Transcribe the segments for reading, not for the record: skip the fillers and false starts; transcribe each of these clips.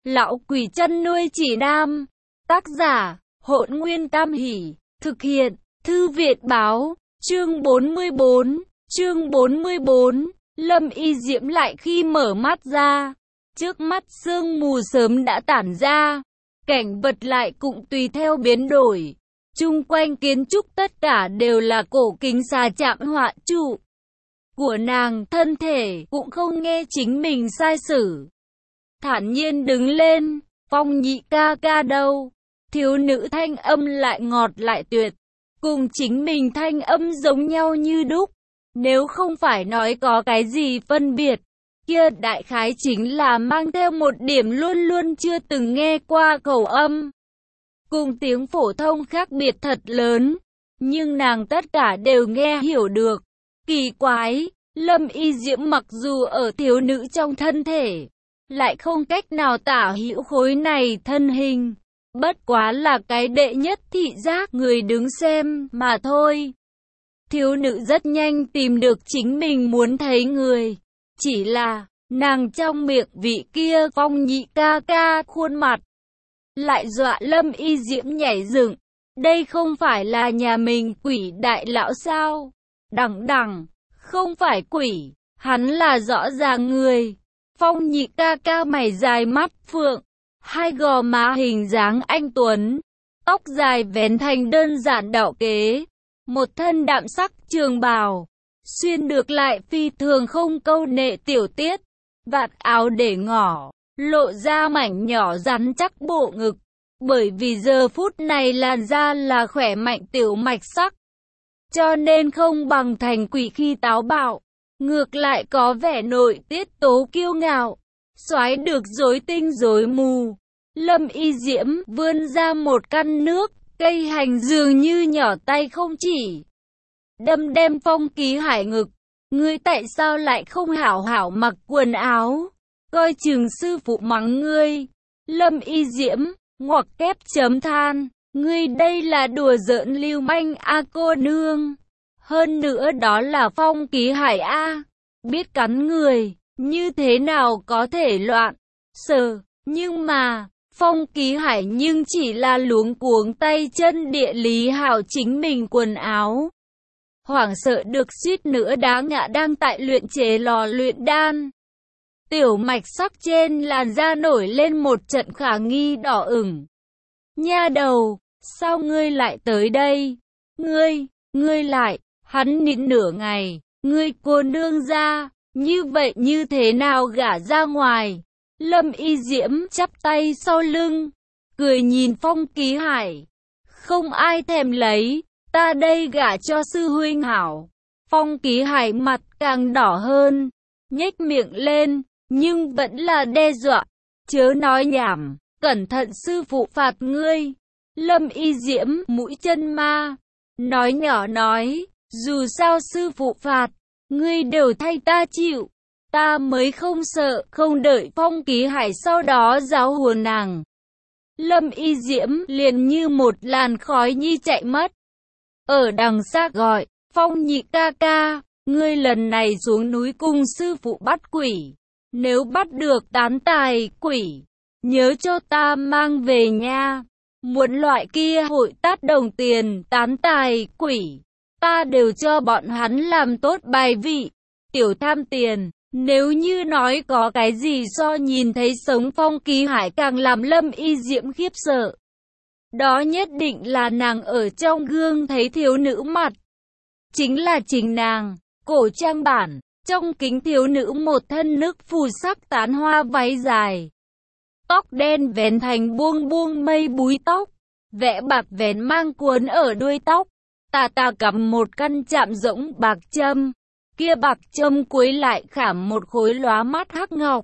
Lão quỷ chăn nuôi chỉ nam. Tác giả, Hỗn Nguyên Tam Hỷ. Thực hiện, Thư viện báo. Chương 44. Chương 44. Lâm Y Diễm lại khi mở mắt ra, trước mắt sương mù sớm đã tản ra, cảnh vật lại cũng tùy theo biến đổi. Chung quanh kiến trúc tất cả đều là cổ kính xà chạm họa trụ của nàng, thân thể cũng không nghe chính mình sai sử. Thản nhiên đứng lên, Phong nhị ca ca đâu? Thiếu nữ thanh âm lại ngọt lại tuyệt, cùng chính mình thanh âm giống nhau như đúc. Nếu không phải nói có cái gì phân biệt, kia đại khái chính là mang theo một điểm luôn luôn chưa từng nghe qua khẩu âm. Cùng tiếng phổ thông khác biệt thật lớn, nhưng nàng tất cả đều nghe hiểu được. Kỳ quái, Lâm Y Diễm mặc dù ở thiếu nữ trong thân thể, lại không cách nào tả hữu khối này thân hình. Bất quá là cái đệ nhất thị giác người đứng xem mà thôi. Thiếu nữ rất nhanh tìm được chính mình muốn thấy người. Chỉ là, nàng trong miệng vị kia Phong nhị ca ca khuôn mặt lại dọa Lâm Y Diễm nhảy dựng. Đây không phải là nhà mình quỷ đại lão sao? Đằng đằng, không phải quỷ, hắn là rõ ràng người. Phong nhị ca ca mày dài mắt phượng, hai gò má hình dáng anh tuấn, tóc dài vén thành đơn giản đạo kế, một thân đạm sắc trường bào, xuyên được lại phi thường không câu nệ tiểu tiết, vạt áo để ngỏ, lộ ra mảnh nhỏ rắn chắc bộ ngực, bởi vì giờ phút này làn da là khỏe mạnh tiểu mạch sắc, cho nên không bằng thành quỷ khi táo bạo, ngược lại có vẻ nội tiết tố kiêu ngạo, xoáy được rối tinh rối mù. Lâm Y Diễm vươn ra một căn nước, cây hành dường như nhỏ tay không chỉ. Đâm đem Phong Ký Hải ngực. Ngươi tại sao lại không hảo hảo mặc quần áo? Coi chừng sư phụ mắng ngươi. Lâm Y Diễm, ngoặc kép chấm than. Ngươi đây là đùa giỡn lưu manh a cô nương. Hơn nữa đó là Phong Ký Hải a. Biết cắn người, như thế nào có thể loạn sờ. Nhưng mà, Phong Ký Hải nhưng chỉ là luống cuống tay chân địa lý hảo chính mình quần áo. Hoảng sợ được suýt nữa đá ngã đang tại luyện chế lò luyện đan. Tiểu mạch sắc trên làn da nổi lên một trận khả nghi đỏ ửng. Nha đầu, sao ngươi lại tới đây? Ngươi lại, hắn nịnh nửa ngày, ngươi cô nương ra, như vậy như thế nào gả ra ngoài? Lâm Y Diễm chắp tay sau lưng, cười nhìn Phong Ký Hải. Không ai thèm lấy, ta đây gả cho sư huynh hảo. Phong Ký Hải mặt càng đỏ hơn, nhếch miệng lên, nhưng vẫn là đe dọa. Chớ nói nhảm, cẩn thận sư phụ phạt ngươi. Lâm Y Diễm mũi chân ma, nói nhỏ nói, dù sao sư phụ phạt, ngươi đều thay ta chịu. Ta mới không sợ, không đợi Phong Ký Hải sau đó giáo huấn nàng. Lâm Y Diễm liền như một làn khói nhi chạy mất. Ở đằng xa gọi, Phong nhị ca ca, ngươi lần này xuống núi cùng sư phụ bắt quỷ. Nếu bắt được tán tài quỷ, nhớ cho ta mang về nha. Muốn loại kia hội tát đồng tiền tán tài quỷ, ta đều cho bọn hắn làm tốt bài vị. Tiểu tham tiền. Nếu như nói có cái gì do nhìn thấy sống Phong Ký Hải càng làm Lâm Y Diễm khiếp sợ, đó nhất định là nàng ở trong gương thấy thiếu nữ mặt. Chính là chính nàng, cổ trang bản, trong kính thiếu nữ một thân nước phù sắc tán hoa váy dài. Tóc đen vén thành buông buông mây búi tóc, vẽ bạc vén mang cuốn ở đuôi tóc, tà tà cắm một căn chạm rỗng bạc châm. Kia bạc châm cuối lại khảm một khối lóa mắt hắc ngọc.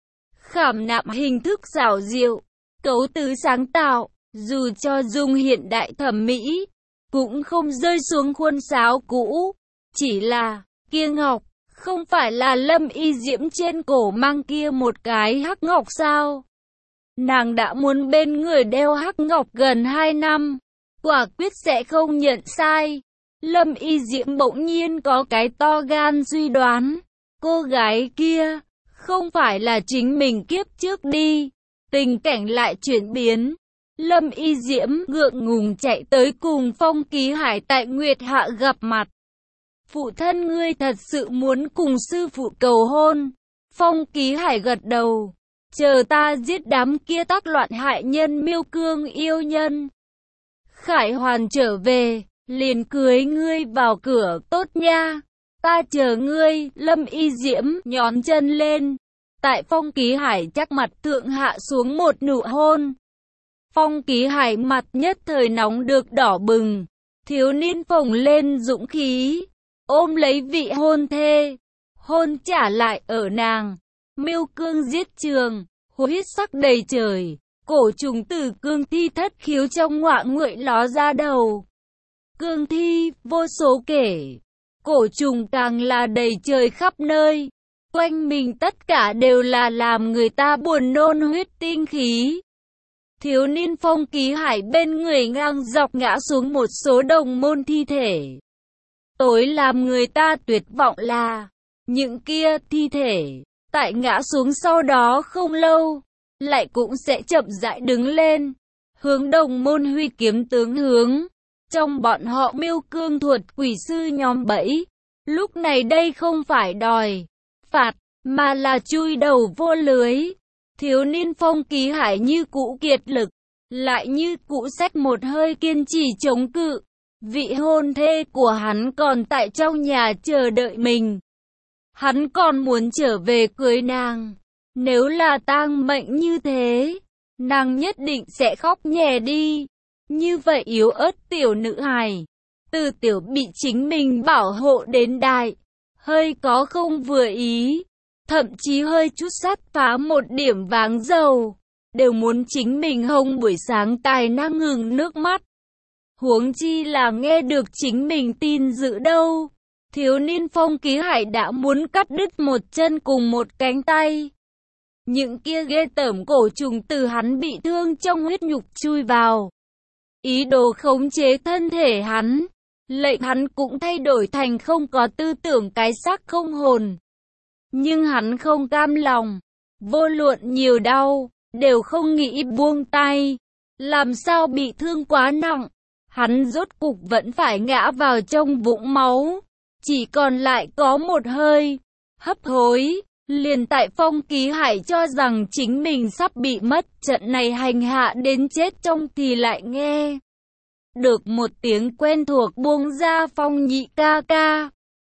Khảm nạm hình thức xảo diệu, cấu tứ sáng tạo, dù cho dùng hiện đại thẩm mỹ, cũng không rơi xuống khuôn sáo cũ. Chỉ là, kia ngọc, không phải là Lâm Y Diễm trên cổ mang kia một cái hắc ngọc sao? Nàng đã muốn bên người đeo hắc ngọc gần 2 năm, quả quyết sẽ không nhận sai. Lâm Y Diễm bỗng nhiên có cái to gan suy đoán, cô gái kia, không phải là chính mình kiếp trước đi. Tình cảnh lại chuyển biến. Lâm Y Diễm ngượng ngùng chạy tới cùng Phong Ký Hải tại Nguyệt Hạ gặp mặt. Phụ thân ngươi thật sự muốn cùng sư phụ cầu hôn. Phong Ký Hải gật đầu. Chờ ta giết đám kia tác loạn hại nhân Miêu Cương yêu nhân. Khải Hoàn trở về, liền cưới ngươi vào cửa tốt nha. Ta chờ ngươi. Lâm Y Diễm nhón chân lên. Tại Phong Ký Hải chắc mặt thượng hạ xuống một nụ hôn. Phong Ký Hải mặt nhất thời nóng được đỏ bừng. Thiếu niên phồng lên dũng khí, ôm lấy vị hôn thê, hôn trả lại ở nàng. Miêu Cương giết trường, huyết sắc đầy trời, cổ trùng từ cương thi thất khiếu trong ngọa nguậy ló ra đầu. Cương thi vô số kể, cổ trùng càng là đầy trời khắp nơi. Quanh mình tất cả đều là làm người ta buồn nôn huyết tinh khí. Thiếu niên Phong Ký Hải bên người ngang dọc ngã xuống một số đồng môn thi thể. Tối làm người ta tuyệt vọng là, những kia thi thể, tại ngã xuống sau đó không lâu, lại cũng sẽ chậm rãi đứng lên, hướng đồng môn huy kiếm tướng hướng. Trong bọn họ Miêu Cương thuật quỷ sư nhóm bẫy, lúc này đây không phải đòi phạt, mà là chui đầu vô lưới. Thiếu niên Phong Ký Hải như cũ kiệt lực, lại như cũ xách một hơi kiên trì chống cự. Vị hôn thê của hắn còn tại trong nhà chờ đợi mình. Hắn còn muốn trở về cưới nàng. Nếu là tang mệnh như thế, nàng nhất định sẽ khóc nhè đi. Như vậy yếu ớt tiểu nữ hài, từ tiểu bị chính mình bảo hộ đến đại, hơi có không vừa ý, thậm chí hơi chút sát phá một điểm váng dầu, đều muốn chính mình hông buổi sáng tài năng ngừng nước mắt. Huống chi là nghe được chính mình tin dữ đâu. Thiếu niên Phong Ký Hải đã muốn cắt đứt một chân cùng một cánh tay. Những kia ghê tởm cổ trùng từ hắn bị thương trong huyết nhục chui vào, ý đồ khống chế thân thể hắn, lệnh hắn cũng thay đổi thành không có tư tưởng cái xác không hồn. Nhưng hắn không cam lòng, vô luận nhiều đau, đều không nghĩ buông tay. Làm sao bị thương quá nặng, hắn rốt cục vẫn phải ngã vào trong vũng máu, chỉ còn lại có một hơi, hấp hối. Liền tại Phong Ký Hải cho rằng chính mình sắp bị mất trận này hành hạ đến chết trong thì lại nghe được một tiếng quen thuộc buông ra. Phong nhị ca ca.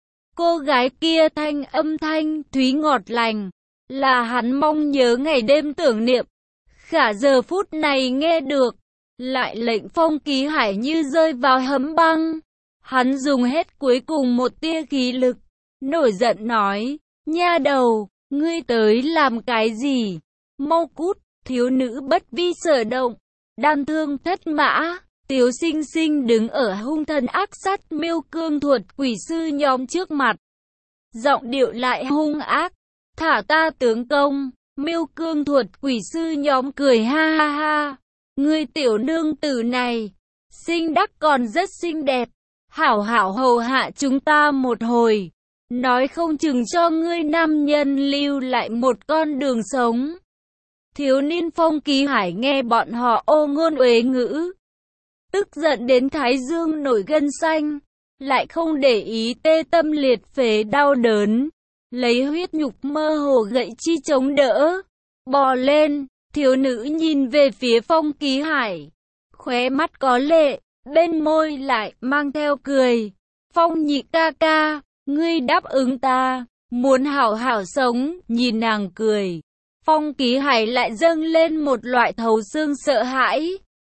Cô gái kia thanh âm thanh thúy ngọt lành, là hắn mong nhớ ngày đêm tưởng niệm. Khả giờ phút này nghe được, lại lệnh Phong Ký Hải như rơi vào hấm băng. Hắn dùng hết cuối cùng một tia khí lực, nổi giận nói, nha đầu, ngươi tới làm cái gì? Mau cút. Thiếu nữ bất vi sở động, đan thương thất mã, Tiếu Sinh Sinh đứng ở hung thần ác sát Miêu Cương thuật quỷ sư nhóm trước mặt. Giọng điệu lại hung ác, thả ta tướng công. Miêu Cương thuật quỷ sư nhóm cười ha ha ha. Ngươi tiểu nương tử này, xinh đắc còn rất xinh đẹp, hảo hảo hầu hạ chúng ta một hồi. Nói không chừng cho ngươi nam nhân lưu lại một con đường sống. Thiếu niên Phong Ký Hải nghe bọn họ ô ngôn uế ngữ, tức giận đến thái dương nổi gân xanh, lại không để ý tê tâm liệt phế đau đớn, lấy huyết nhục mơ hồ gậy chi chống đỡ, bò lên. Thiếu nữ nhìn về phía Phong Ký Hải, khóe mắt có lệ, bên môi lại mang theo cười. Phong nhị ca ca, ngươi đáp ứng ta, muốn hảo hảo sống. Nhìn nàng cười, Phong Ký Hải lại dâng lên một loại thấu xương sợ hãi.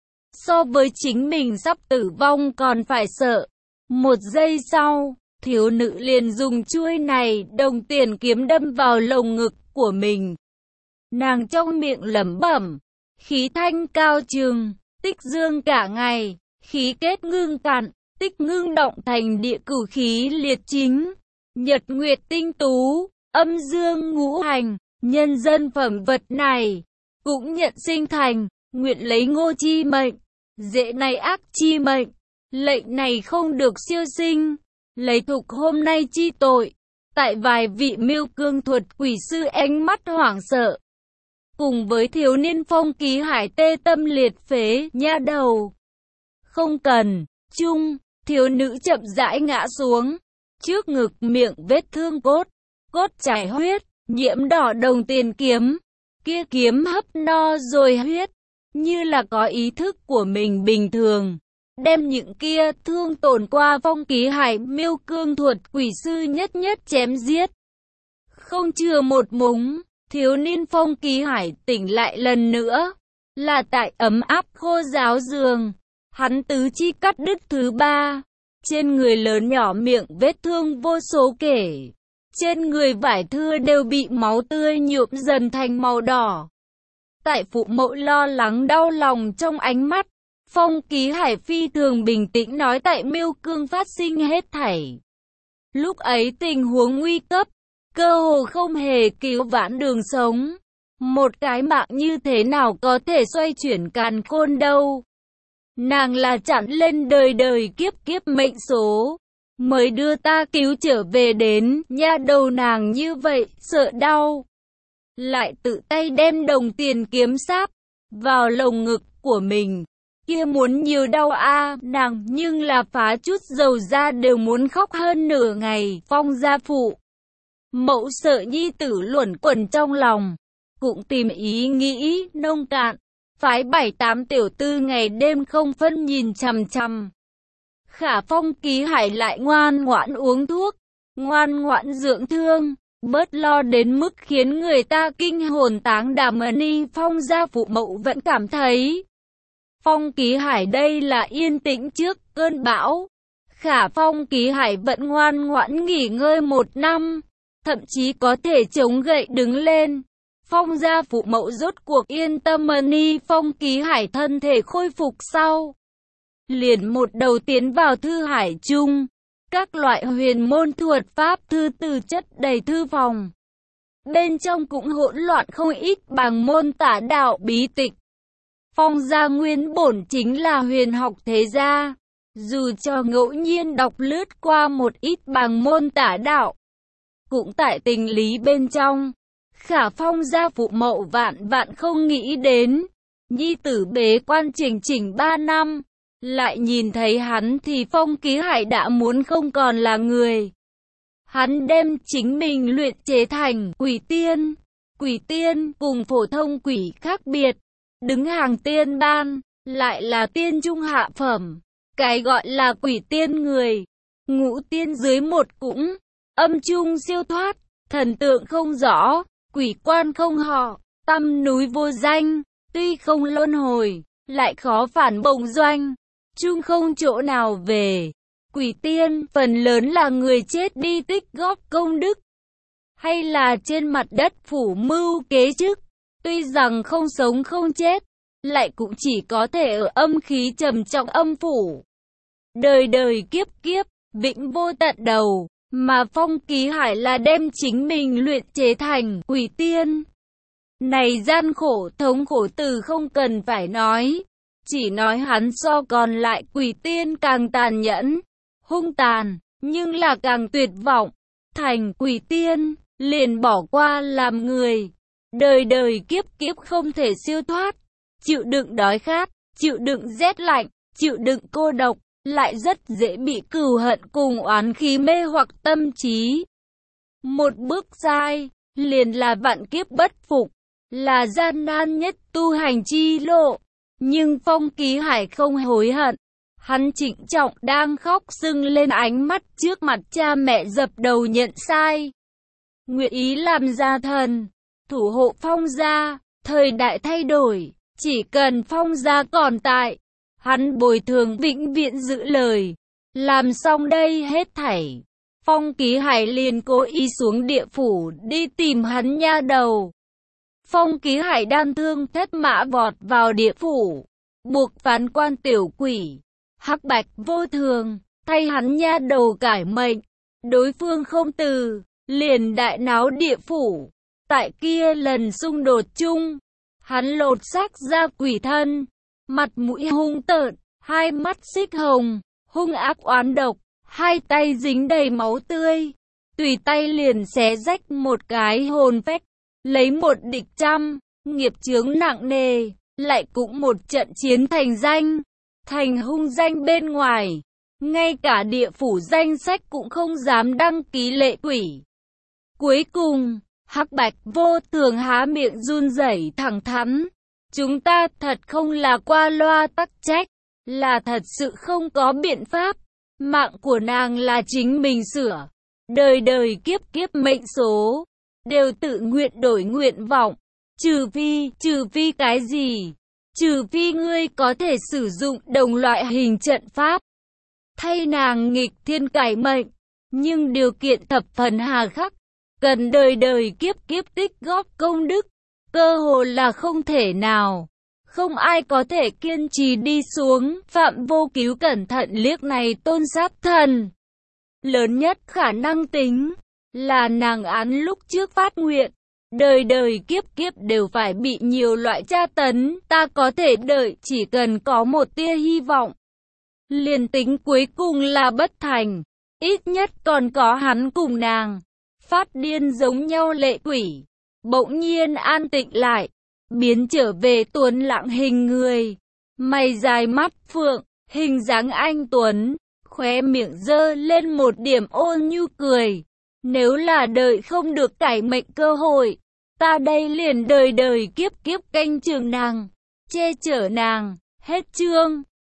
So với chính mình sắp tử vong còn phải sợ. Một giây sau, thiếu nữ liền dùng chuôi này đồng tiền kiếm đâm vào lồng ngực của mình. Nàng trong miệng lẩm bẩm, khí thanh cao trường, tích dương cả ngày, khí kết ngưng cạn, tích ngưng động thành địa cửu khí liệt chính, nhật nguyệt tinh tú, âm dương ngũ hành, nhân dân phẩm vật này, cũng nhận sinh thành, nguyện lấy ngô chi mệnh, dễ này ác chi mệnh, lệnh này không được siêu sinh, lấy thục hôm nay chi tội. Tại vài vị Miêu Cương thuật quỷ sư ánh mắt hoảng sợ, cùng với thiếu niên Phong Ký Hải tê tâm liệt phế, nha đầu. Không cần, Chung, thiếu nữ chậm rãi ngã xuống. Trước ngực miệng vết thương cốt chảy huyết, nhiễm đỏ đồng tiền kiếm. Kia kiếm hấp no rồi huyết, như là có ý thức của mình bình thường. Đem những kia thương tổn qua Phong Ký Hải miêu cương thuật quỷ sư nhất nhất chém giết. Không chừa một mống, thiếu niên Phong Ký Hải tỉnh lại lần nữa. Là tại ấm áp khô ráo giường. Hắn tứ chi cắt đứt thứ ba. Trên người lớn nhỏ miệng vết thương vô số kể. Trên người vải thưa đều bị máu tươi nhuộm dần thành màu đỏ. Tại phụ mẫu lo lắng đau lòng trong ánh mắt, Phong Ký Hải phi thường bình tĩnh nói tại miêu cương phát sinh hết thảy. Lúc ấy tình huống nguy cấp, cơ hồ không hề cứu vãn đường sống. Một cái mạng như thế nào có thể xoay chuyển càn khôn đâu. Nàng là chặn lên đời đời kiếp kiếp mệnh số, mới đưa ta cứu trở về đến, nha đầu nàng như vậy, sợ đau. Lại tự tay đem đồng tiền kiếm sáp vào lồng ngực của mình. Kia muốn nhiều đau a, nàng nhưng là phá chút dầu ra đều muốn khóc hơn nửa ngày. Phong gia phụ mẫu sợ nhi tử luẩn quẩn trong lòng, cũng tìm ý nghĩ nông cạn, phái 7-8 tiểu tư ngày đêm không phân nhìn chằm chằm. Khả Phong Ký Hải lại ngoan ngoãn uống thuốc, ngoan ngoãn dưỡng thương, bớt lo đến mức khiến người ta kinh hồn táng đảm. Ni Phong gia phụ mẫu vẫn cảm thấy Phong Ký Hải đây là yên tĩnh trước cơn bão. Khả Phong Ký Hải vẫn ngoan ngoãn nghỉ ngơi 1 năm, thậm chí có thể chống gậy đứng lên. Phong gia phụ mẫu rốt cuộc yên tâm. Ni Phong Ký Hải thân thể khôi phục sau, liền một đầu tiến vào thư hải chung. Các loại huyền môn thuật pháp thư từ chất đầy thư phòng. Bên trong cũng hỗn loạn không ít bằng môn tả đạo bí tịch. Phong gia nguyên bổn chính là huyền học thế gia. Dù cho ngẫu nhiên đọc lướt qua một ít bằng môn tả đạo, cũng tại tình lý bên trong. Khả Phong gia phụ mẫu vạn vạn không nghĩ đến, nhi tử bế quan chỉnh 3 năm, lại nhìn thấy hắn thì Phong Ký Hải đã muốn không còn là người. Hắn đem chính mình luyện chế thành quỷ tiên. Quỷ tiên cùng phổ thông quỷ khác biệt, đứng hàng tiên ban, lại là tiên trung hạ phẩm. Cái gọi là quỷ tiên người, ngũ tiên dưới một cũng, âm trung siêu thoát, thần tượng không rõ, quỷ quan không họ, tăm núi vô danh, tuy không luân hồi, lại khó phản bổng doanh, chung không chỗ nào về. Quỷ tiên phần lớn là người chết đi tích góp công đức, hay là trên mặt đất phủ mưu kế chức, tuy rằng không sống không chết, lại cũng chỉ có thể ở âm khí trầm trọng âm phủ. Đời đời kiếp kiếp, vĩnh vô tận đầu, mà Phong Ký Hải là đem chính mình luyện chế thành quỷ tiên. Này gian khổ thống khổ từ không cần phải nói, chỉ nói hắn so còn lại quỷ tiên càng tàn nhẫn, hung tàn, nhưng là càng tuyệt vọng. Thành quỷ tiên, liền bỏ qua làm người, đời đời kiếp kiếp không thể siêu thoát, chịu đựng đói khát, chịu đựng rét lạnh, chịu đựng cô độc, lại rất dễ bị cừu hận cùng oán khí mê hoặc tâm trí. Một bước sai, liền là vạn kiếp bất phục, là gian nan nhất tu hành chi lộ. Nhưng Phong Ký Hải không hối hận, hắn trịnh trọng đang khóc sưng lên ánh mắt trước mặt cha mẹ dập đầu nhận sai. Nguyện ý làm gia thần, thủ hộ Phong gia, thời đại thay đổi, chỉ cần Phong gia còn tại, hắn bồi thường vĩnh viễn giữ lời. Làm xong đây hết thảy, Phong Ký Hải liền cố ý xuống địa phủ đi tìm hắn nha đầu. Phong Ký Hải đan thương thất mã vọt vào địa phủ, buộc phán quan tiểu quỷ hắc bạch vô thường thay hắn nha đầu cải mệnh. Đối phương không từ, liền đại náo địa phủ. Tại kia lần xung đột chung, hắn lột xác ra quỷ thân, mặt mũi hung tợn, hai mắt xích hồng, hung ác oán độc, hai tay dính đầy máu tươi, tùy tay liền xé rách một cái hồn phách, lấy một địch trăm, nghiệp chướng nặng nề, lại cũng một trận chiến thành danh, thành hung danh bên ngoài. Ngay cả địa phủ danh sách cũng không dám đăng ký Lệ Quỷ. Cuối cùng, Hắc Bạch Vô Thường há miệng run rẩy thẳng thắn. Chúng ta thật không là qua loa tắc trách, là thật sự không có biện pháp. Mạng của nàng là chính mình sửa. Đời đời kiếp kiếp mệnh số, đều tự nguyện đổi nguyện vọng. Trừ phi cái gì? Trừ phi ngươi có thể sử dụng đồng loại hình trận pháp, thay nàng nghịch thiên cải mệnh. Nhưng điều kiện thập phần hà khắc, cần đời đời kiếp kiếp tích góp công đức, cơ hồ là không thể nào. Không ai có thể kiên trì đi xuống. Phạm Vô Cứu cẩn thận liếc này Tôn Sát Thần. Lớn nhất khả năng tính là nàng án lúc trước phát nguyện, đời đời kiếp kiếp đều phải bị nhiều loại tra tấn. Ta có thể đợi, chỉ cần có một tia hy vọng. Liền tính cuối cùng là bất thành, ít nhất còn có hắn cùng nàng. Phát điên giống nhau Lệ Quỷ bỗng nhiên an tĩnh lại, biến trở về tuấn lãng hình người, mày dài mắt phượng, hình dáng anh tuấn, khóe miệng giơ lên một điểm ôn nhu cười. Nếu là đợi không được cải mệnh cơ hội, ta đây liền đời đời kiếp kiếp canh chừng nàng, che chở nàng. Hết chương.